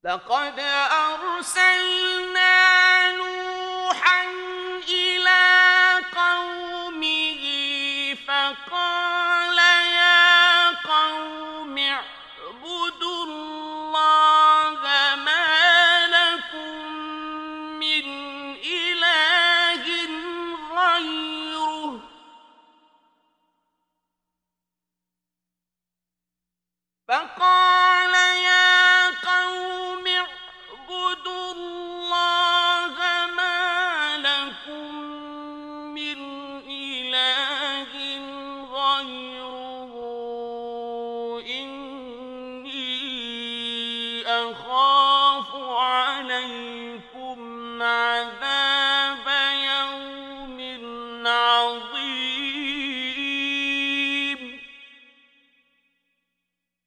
لقد أرسلنا نوحا إلى قومه فقال يا قوم اعبدوا الله ما لكم من إله غيره فقال يا قوم اعبدوا الله ما لكم من إله غيره إني أخاف